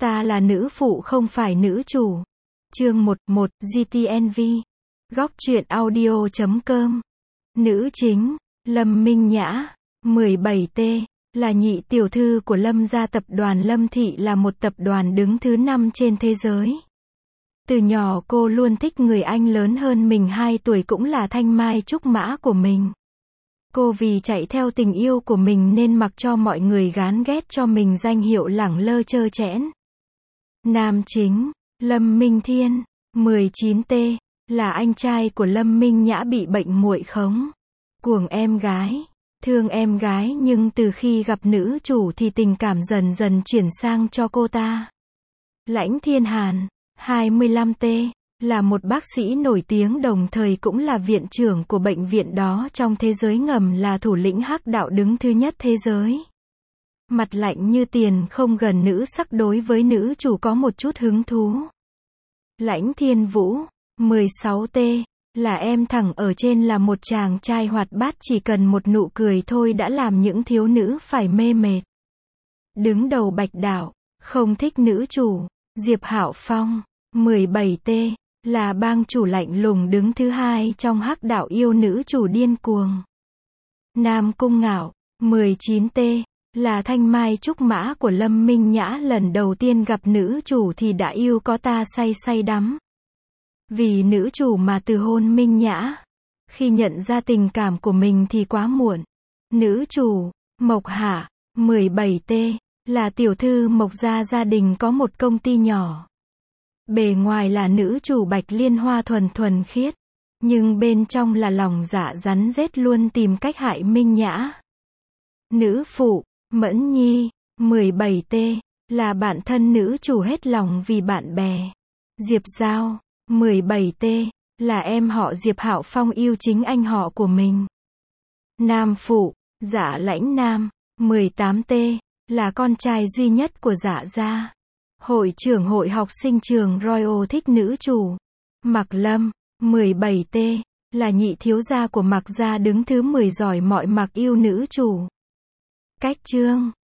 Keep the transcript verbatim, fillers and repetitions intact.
Ta là nữ phụ không phải nữ chủ. Chương một một giê tê en vê. Góc truyện audio chấm com. Nữ chính, Lâm Minh Nhã, mười bảy T, là nhị tiểu thư của Lâm gia. Tập đoàn Lâm Thị là một tập đoàn đứng thứ năm trên thế giới. Từ nhỏ cô luôn thích người anh lớn hơn mình hai tuổi, cũng là thanh mai trúc mã của mình. Cô vì chạy theo tình yêu của mình nên mặc cho mọi người gán ghét cho mình danh hiệu lẳng lơ trơ trẽn. Nam chính, Lâm Minh Thiên, mười chín T, là anh trai của Lâm Minh Nhã bị bệnh muội khống. Cuồng em gái, thương em gái, nhưng từ khi gặp nữ chủ thì tình cảm dần dần chuyển sang cho cô ta. Lãnh Thiên Hàn, hai mươi lăm T, là một bác sĩ nổi tiếng, đồng thời cũng là viện trưởng của bệnh viện đó, trong thế giới ngầm là thủ lĩnh hắc đạo đứng thứ nhất thế giới. Mặt lạnh như tiền, không gần nữ sắc, đối với nữ chủ có một chút hứng thú. Lãnh Thiên Vũ, mười sáu T, là em thẳng ở trên, là một chàng trai hoạt bát, chỉ cần một nụ cười thôi đã làm những thiếu nữ phải mê mệt. Đứng đầu Bạch Đạo, không thích nữ chủ. Diệp Hạo Phong, mười bảy T, là bang chủ lạnh lùng đứng thứ hai trong hắc đạo, yêu nữ chủ điên cuồng. Nam Cung Ngạo, mười chín T, là thanh mai trúc mã của Lâm Minh Nhã, lần đầu tiên gặp nữ chủ thì đã yêu có ta say say đắm. Vì nữ chủ mà từ hôn Minh Nhã. Khi nhận ra tình cảm của mình thì quá muộn. Nữ chủ, Mộc Hạ, mười bảy T, là tiểu thư Mộc gia, gia đình có một công ty nhỏ. Bề ngoài là nữ chủ bạch liên hoa thuần thuần khiết, nhưng bên trong là lòng dạ rắn rết, luôn tìm cách hại Minh Nhã. Nữ phụ, Mẫn Nhi, mười bảy T, là bạn thân nữ chủ, hết lòng vì bạn bè. Diệp Giao, mười bảy T, là em họ Diệp Hạo Phong, yêu chính anh họ của mình. Nam phụ, Dạ Lãnh Nam, mười tám T, là con trai duy nhất của Dạ gia. Hội trưởng hội học sinh trường Royal, thích nữ chủ. Mạc Lâm, mười bảy T, là nhị thiếu gia của Mạc gia, đứng thứ mười, giỏi mọi mặt, yêu nữ chủ. Cách chương